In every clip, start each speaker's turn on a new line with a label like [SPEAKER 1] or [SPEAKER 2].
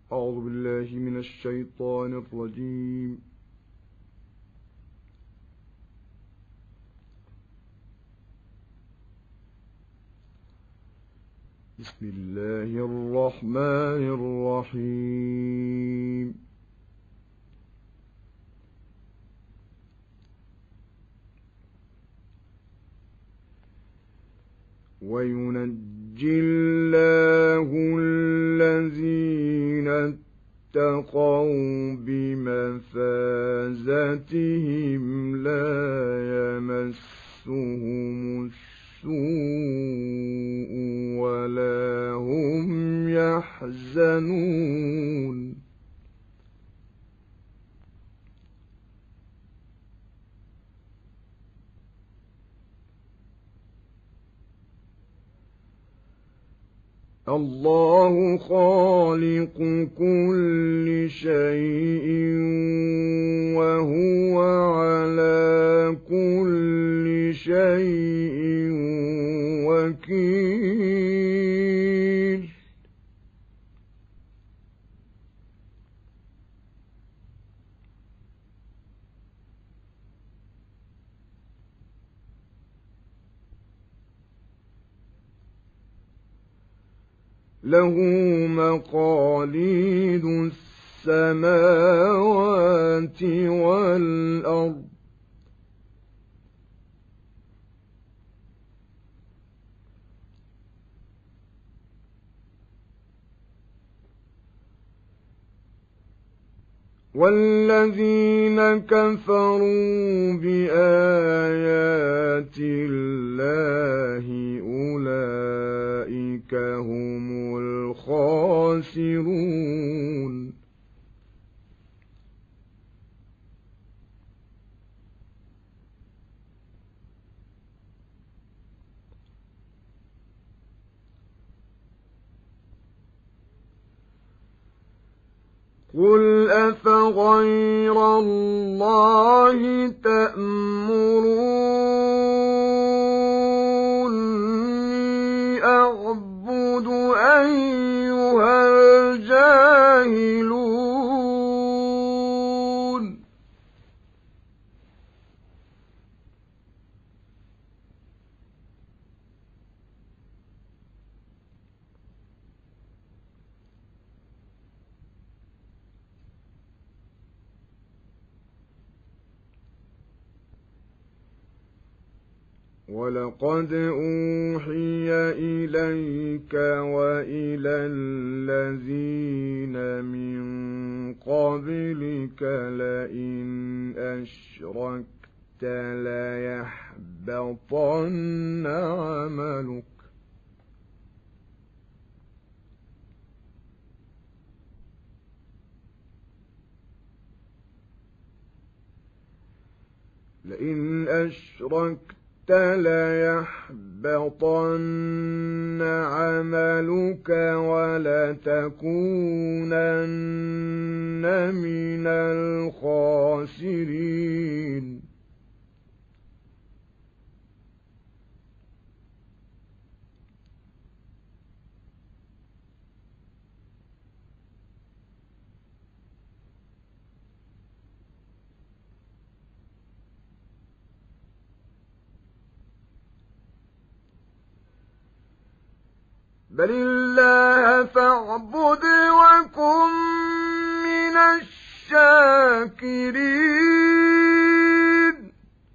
[SPEAKER 1] أعوذ بالله من الشيطان الرجيم. بسم الله الرحمن الرحيم. وينجي الله الذين اتقوا بمفازتهم لا يمسهم السوء ولا هم يحزنون. الله خالق كل شيء وهو على كل شيء وكيل. له مقاليد السماوات والأرض والذين كفروا بآيات الله أولئك هم الخاسرون. قل أفغير الله تأمروني أعبد أيها الجاهلون. ولقد أوحي إليك وإلى الذين من قبلك لئن أشركت ليحبطن عملك ليحبطن عملك ولتكونن من الخاسرين. بل الله فاعبد وكن من الشاكرين.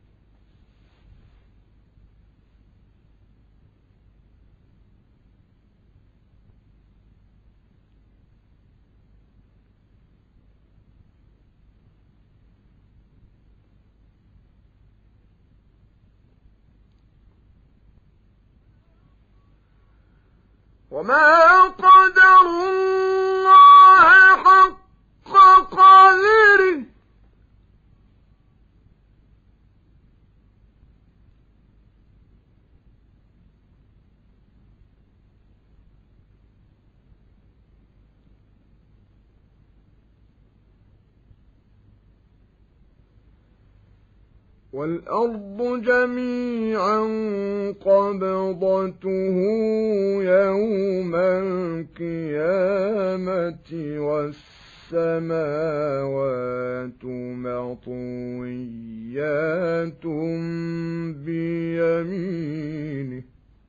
[SPEAKER 1] وما قدروا الله حق قدره والأرض جميعا قبضته يوم القيامة والسماوات مطويات بيمينه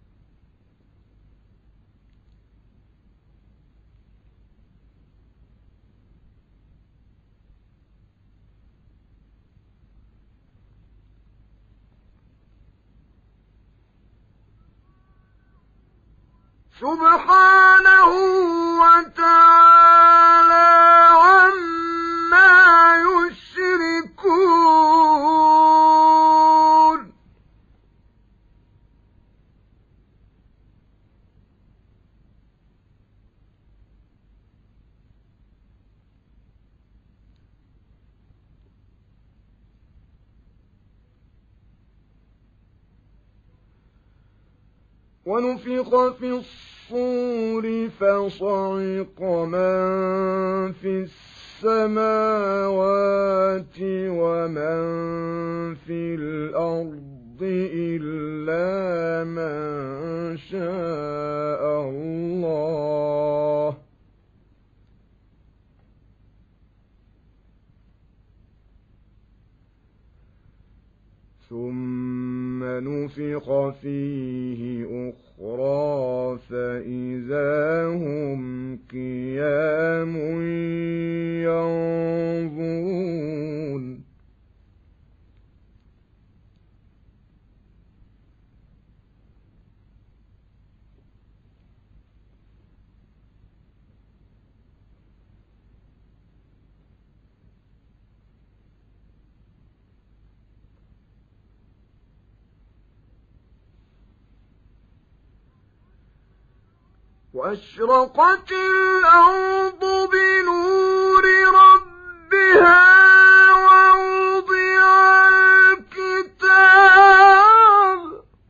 [SPEAKER 1] سبحانه وتعالى عما يشركون ونفخ في الصور فصعق من في السماوات ومن في الأرض إلا من شاء الله ثم نفخ فيه أخرى فإذا هم قيام ينظرون وأشرقت الأرض بنور ربها ووضع الكتاب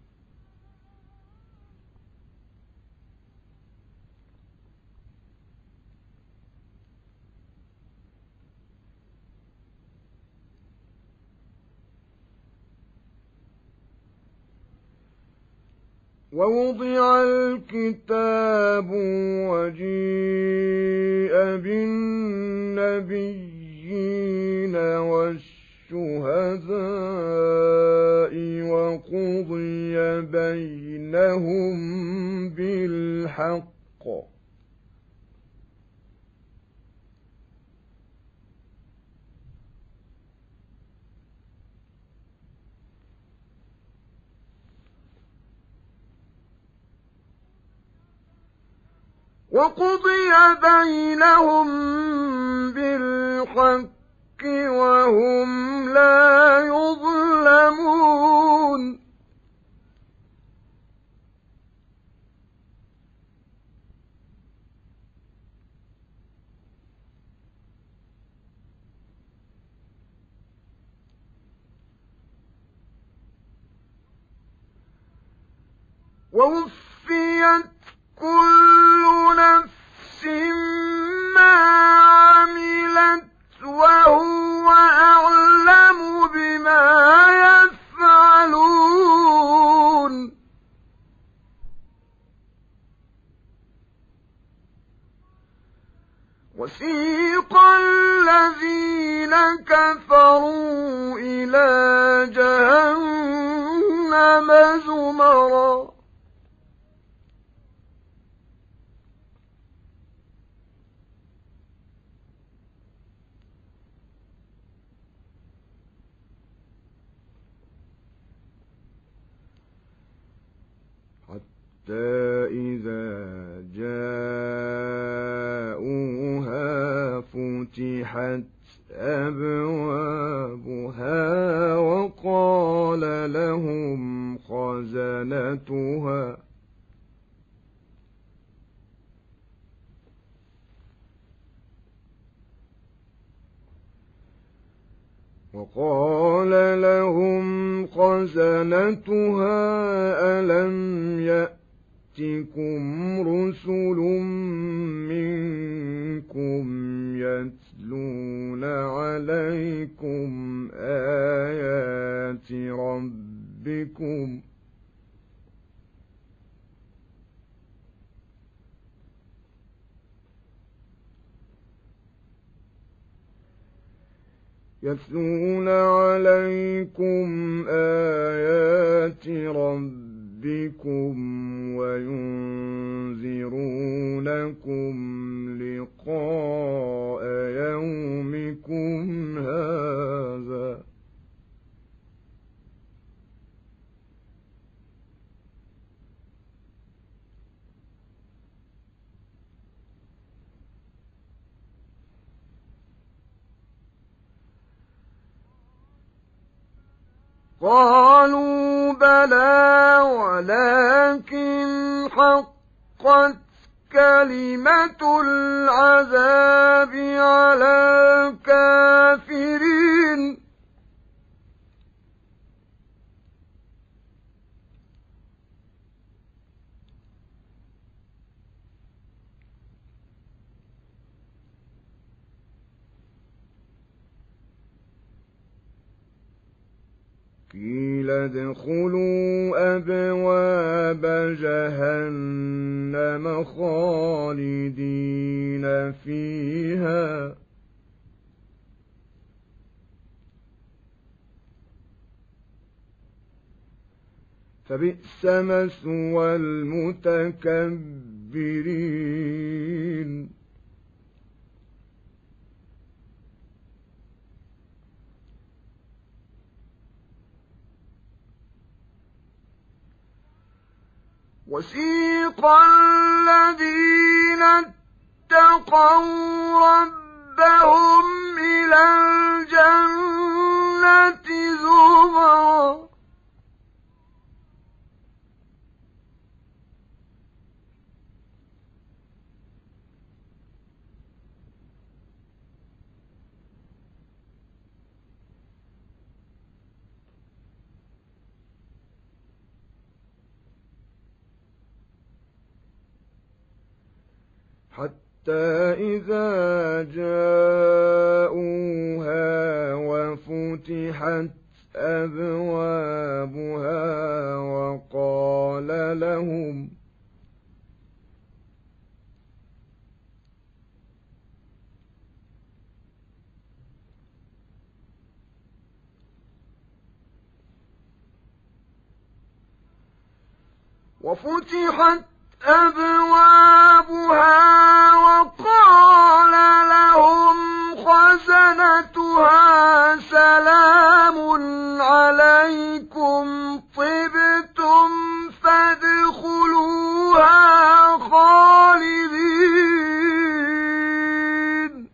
[SPEAKER 1] وجيء بالنبيين والشهداء وقضي بينهم بالحق وهم لا يظلمون ووفيت كل نفس ما عملت وهو أعلم بما يفعلون وسيق الذين كفروا إلى جهنم زمرا حتى إذا جاءوها فتحت أبوابها وقال لهم خزنتها ألم يأتكم رسل منكم يتلون عليكم آيات يتلون عليكم آيات ربكم وينذرونكم لقاء يومكم هذا. قالوا بلى ولكن حقت كلمة العذاب على الكافرين. قيل ادخلوا أبواب جهنم خالدين فيها فبئس مثوى المتكبرين. وسيق الذين اتقوا ربهم إلى الجنة زمرا حتى إذا جاءوها وفتحت أبوابها وقال لهم خزنتها سلام عليكم طبتم فادخلوها خالدين.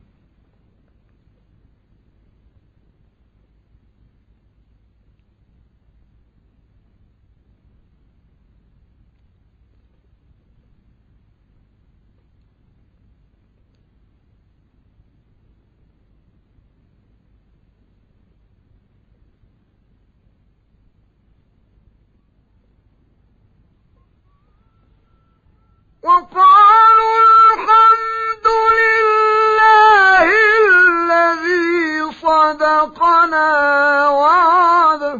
[SPEAKER 1] وقالوا الحمد لله الذي صدقنا وعده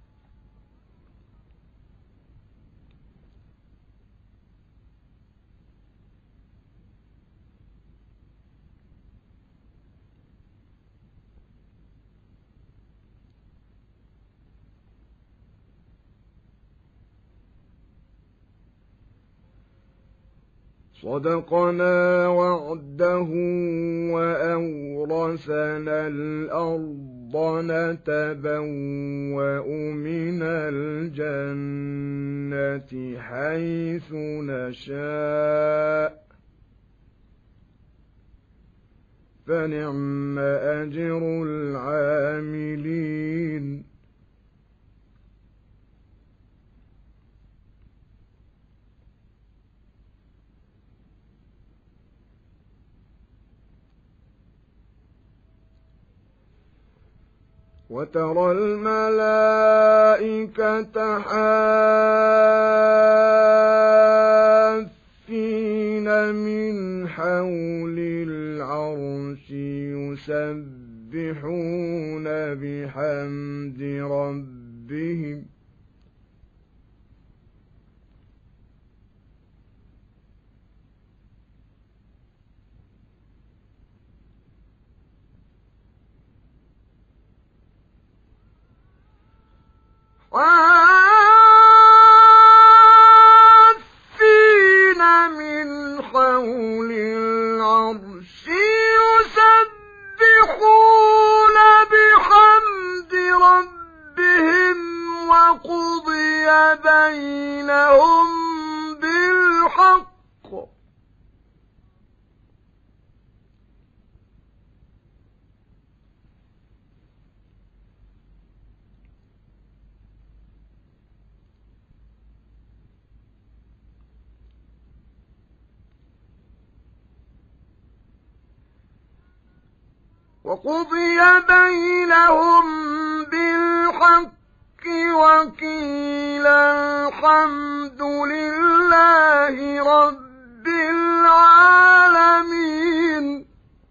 [SPEAKER 1] وأورثنا الأرض نتبوأ من الجنة حيث نشاء فنعم أجر العاملين. وترى الملائكة حافين من حول العرش يسبحون بحمد ربهم
[SPEAKER 2] وعافين من حول العرش يسبحون بحمد ربهم وقضي بينهم بالحق وقيل الحمد لله رب العالمين.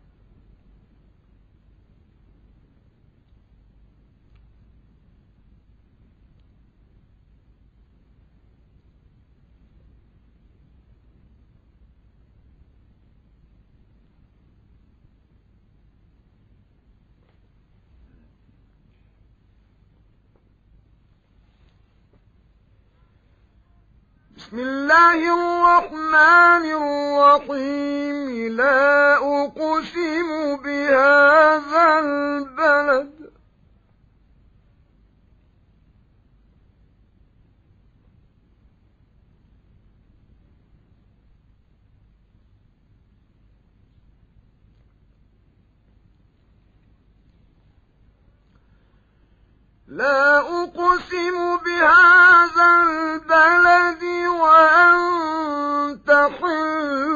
[SPEAKER 2] بسم الله الرحمن الرحيم. لا أقسم بهذا البلد وأنت حل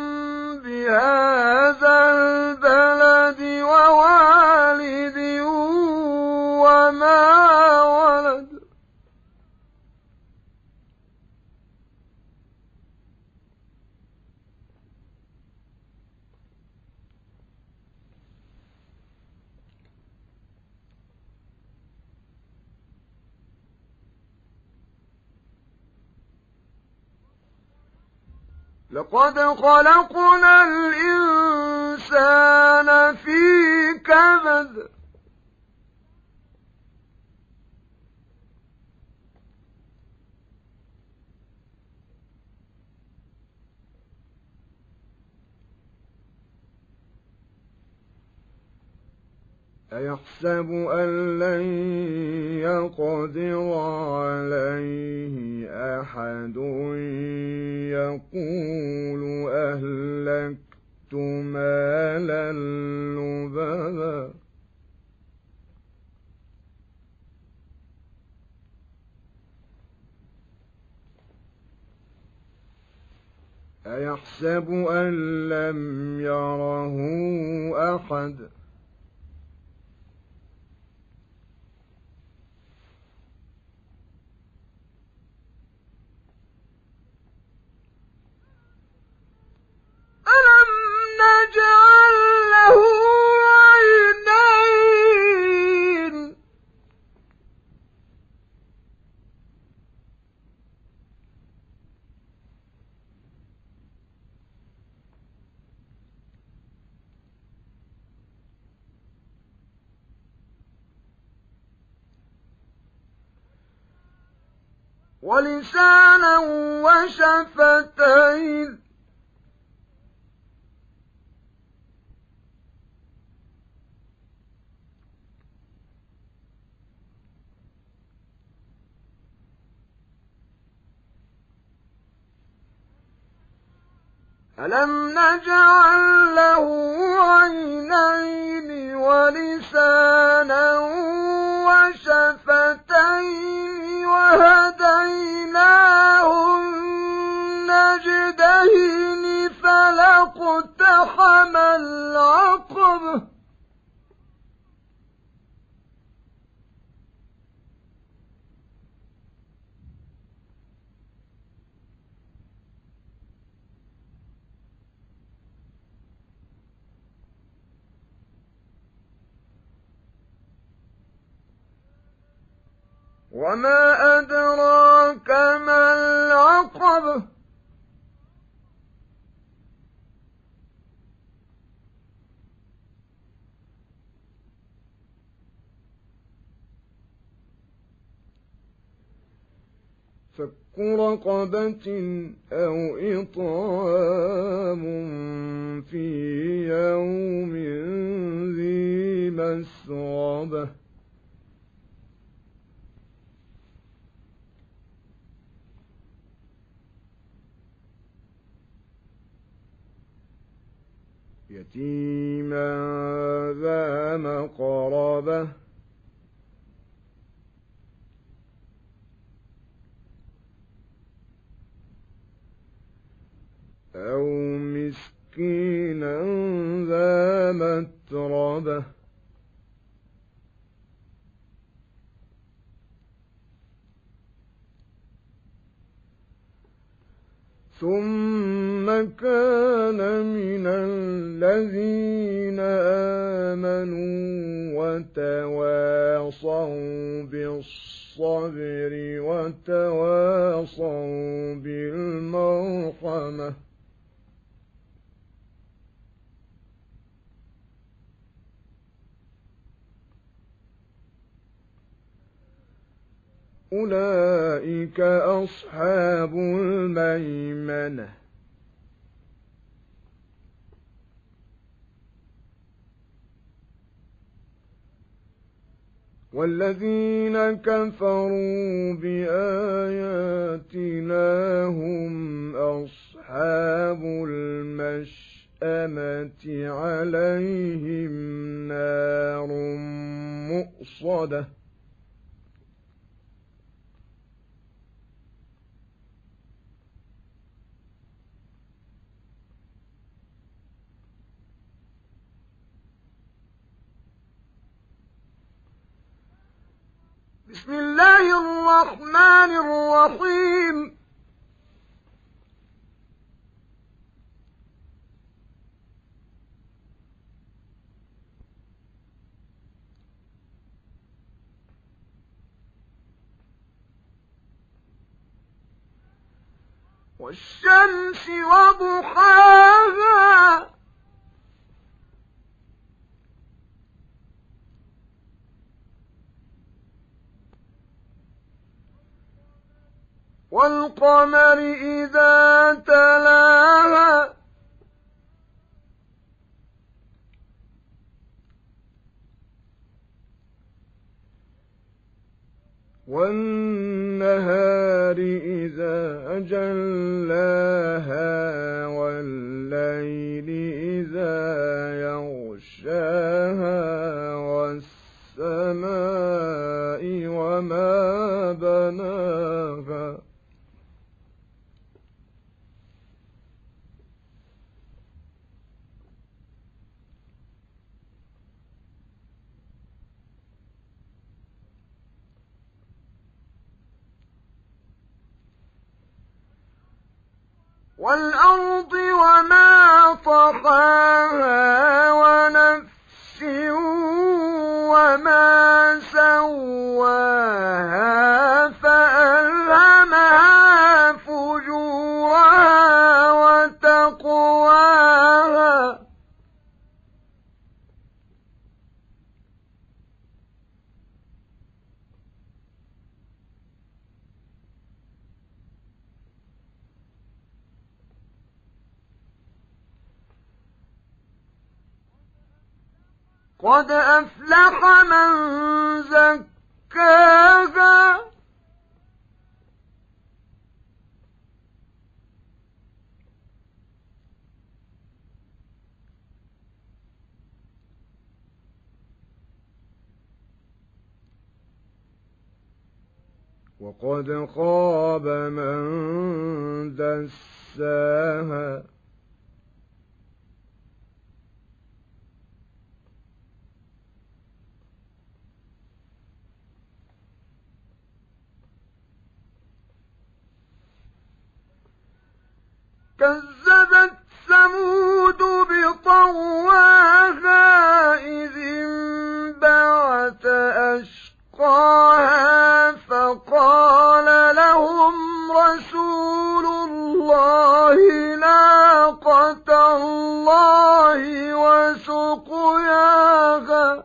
[SPEAKER 2] بهذا البلد ووالد وما ولد. لقد خلقنا الإنسان في كبد. أيحسب أن لن يقدر عليه أحد يقول أهلكت مالا لبدا. أيحسب أن لم يره أحد. ألم نجعل له عينين. ولسانا وشفتين. ألم نجعل له عينين ولسانا وشفتين وهديناه النجدين فلاقتحم العقبة. وما أدراك ما العقبة.
[SPEAKER 1] فك رقبة أو إطعام في يوم ذي مسغبة يتيما ذا مقربة أو مسكينا ذا متربة ثم كان من الذين آمنوا وتواصوا بالصبر وتواصوا بالمرحمة أولئك أصحاب الميمنة والذين كفروا بآياتنا هم أصحاب المشأمة عليهم نار مؤصدة بسم الله الرحمن الرحيم والشمس وضحاها والقمر إذا تلاها والنهار إذا جلاها والليل إذا يغشاها والسماء وما بناها والأرض وما طحاها ونفس وما سواها فألهمها فجورها وتقواها قد أفلح من زكاها وقد خاب من دساها كذبت ثمود بطغواها إذ انبعث أشقاها فقال لهم رسول الله ناقة الله وسقياها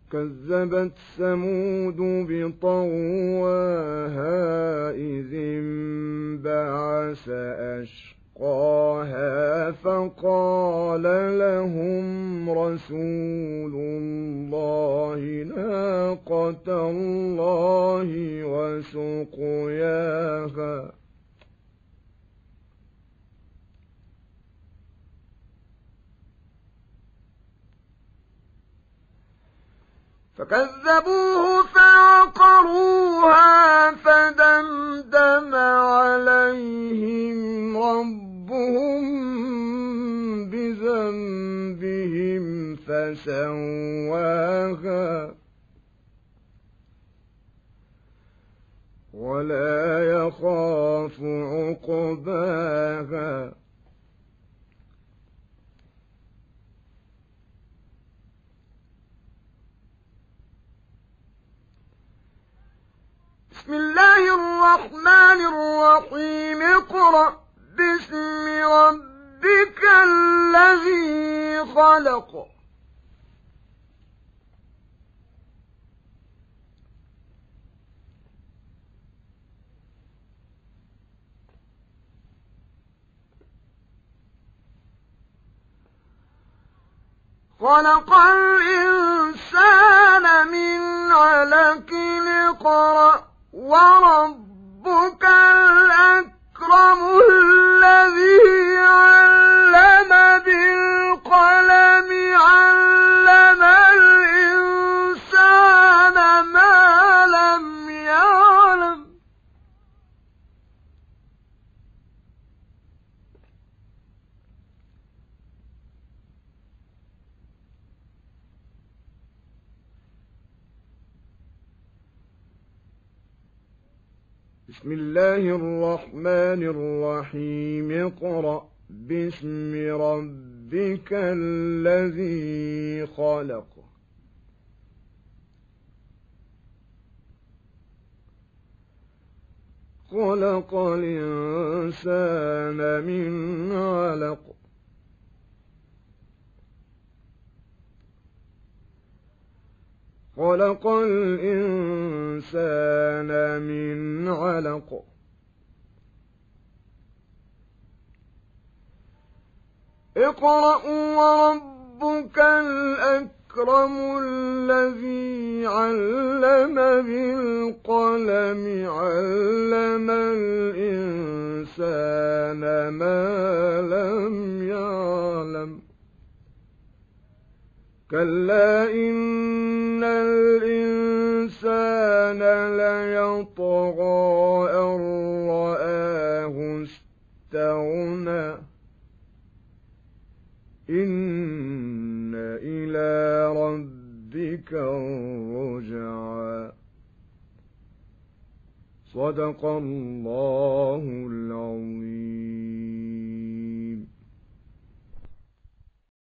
[SPEAKER 1] كذبت ثمود بطغواها إذ انبعث أشقاها فقال لهم رسول الله ناقة الله وسقياها فكذبوه فعقروها فدمدم عليهم ربهم بذنبهم فسواها ولا يخاف عقباها بسم الله الرحمن الرحيم اقرأ باسم ربك الذي خلق خلق الإنسان من علق اقرأ وربك الأكرم الذي علم بالقلم علم الإنسان ما لم يعلم بسم الله الرحمن الرحيم اقرأ باسم ربك الذي خلق خلق الإنسان من علق خلق الإنسان من علق اقرأ وربك الأكرم الذي علم بالقلم علم الإنسان ما لم يعلم كلا إن الإنسان ليطغى أن رآه استغنى إن إلى ربك الرجعى صدق الله العظيم.